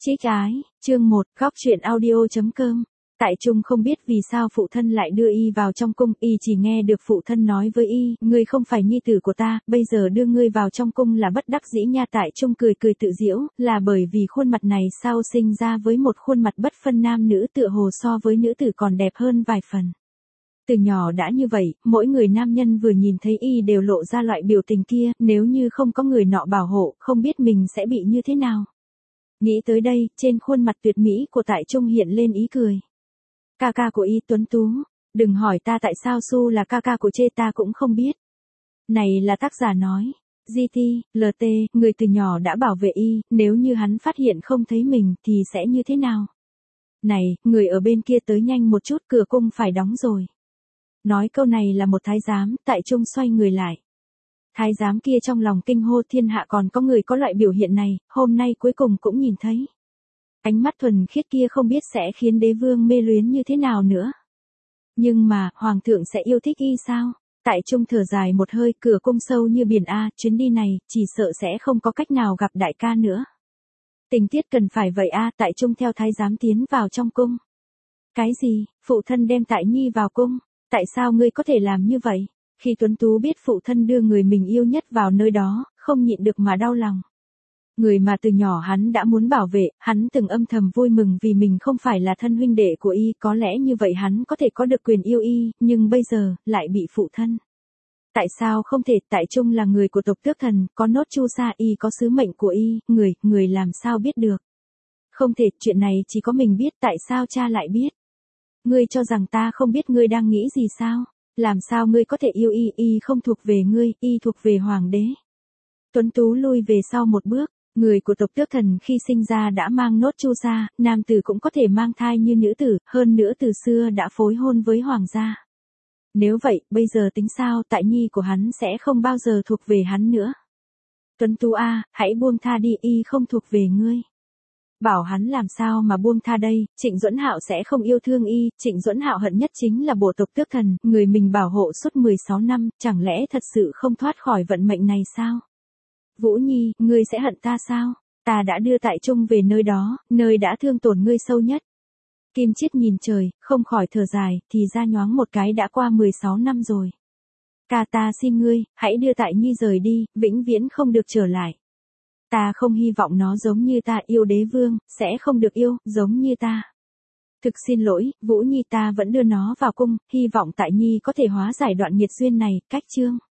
Trích ái, chương 1, góc truyện audio.com. Tại Trung không biết vì sao phụ thân lại đưa y vào trong cung, y chỉ nghe được phụ thân nói với y, ngươi không phải nhi tử của ta, bây giờ đưa ngươi vào trong cung là bất đắc dĩ nha. Tại Trung cười cười tự giễu, là bởi vì khuôn mặt này sao sinh ra với một khuôn mặt bất phân nam nữ, tựa hồ so với nữ tử còn đẹp hơn vài phần. Từ nhỏ đã như vậy, mỗi người nam nhân vừa nhìn thấy y đều lộ ra loại biểu tình kia, nếu như không có người nọ bảo hộ, không biết mình sẽ bị như thế nào. Nghĩ tới đây, trên khuôn mặt tuyệt mỹ của Tại Trung hiện lên ý cười. Ca ca của y tuấn tú, đừng hỏi ta tại sao Su là ca ca của Chê, ta cũng không biết. Này là tác giả nói, GT, LT, người từ nhỏ đã bảo vệ y, nếu như hắn phát hiện không thấy mình thì sẽ như thế nào? Này, người ở bên kia tới nhanh một chút, cửa cung phải đóng rồi. Nói câu này là một thái giám, Tại Trung xoay người lại. Thái giám kia trong lòng kinh hô, thiên hạ còn có người có loại biểu hiện này, hôm nay cuối cùng cũng nhìn thấy. Ánh mắt thuần khiết kia không biết sẽ khiến đế vương mê luyến như thế nào nữa. Nhưng mà, hoàng thượng sẽ yêu thích y sao? Tại Trung thở dài một hơi, cửa cung sâu như biển a, chuyến đi này, chỉ sợ sẽ không có cách nào gặp đại ca nữa. Tình tiết cần phải vậy a. Tại Trung theo thái giám tiến vào trong cung. Cái gì, phụ thân đem Tại Nhi vào cung? Tại sao ngươi có thể làm như vậy? Khi Tuấn Tú biết phụ thân đưa người mình yêu nhất vào nơi đó, không nhịn được mà đau lòng. Người mà từ nhỏ hắn đã muốn bảo vệ, hắn từng âm thầm vui mừng vì mình không phải là thân huynh đệ của y, có lẽ như vậy hắn có thể có được quyền yêu y, nhưng bây giờ, lại bị phụ thân. Tại sao không thể? Tại Trung là người của tộc Tước Thần, có nốt Chu Sa, y có sứ mệnh của y, người làm sao biết được? Không thể, chuyện này chỉ có mình biết, tại sao cha lại biết? Ngươi cho rằng ta không biết ngươi đang nghĩ gì sao? Làm sao ngươi có thể yêu y, y không thuộc về ngươi, y thuộc về hoàng đế. Tuấn Tú lui về sau một bước, người của tộc Tước Thần khi sinh ra đã mang nốt Chu Sa, nam tử cũng có thể mang thai như nữ tử, hơn nữa từ xưa đã phối hôn với hoàng gia. Nếu vậy, bây giờ tính sao? Tại Nhi của hắn sẽ không bao giờ thuộc về hắn nữa. Tuấn Tú a, hãy buông tha đi, y không thuộc về ngươi. Bảo hắn làm sao mà buông tha đây, Trịnh Duẫn Hạo sẽ không yêu thương y, Trịnh Duẫn Hạo hận nhất chính là bộ tộc Tước Thần, người mình bảo hộ suốt 16 năm, chẳng lẽ thật sự không thoát khỏi vận mệnh này sao? Vũ Nhi, ngươi sẽ hận ta sao? Ta đã đưa Tại Trung về nơi đó, nơi đã thương tổn ngươi sâu nhất. Kim Chiết nhìn trời, không khỏi thở dài, thì ra nhoáng một cái đã qua 16 năm rồi. Ca, ta xin ngươi, hãy đưa Tại Nhi rời đi, vĩnh viễn không được trở lại. Ta không hy vọng nó giống như ta yêu đế vương, sẽ không được yêu, giống như ta. Thực xin lỗi, Vũ Nhi, ta vẫn đưa nó vào cung, hy vọng Tại Nhi có thể hóa giải đoạn nghiệt duyên này. Cách chương.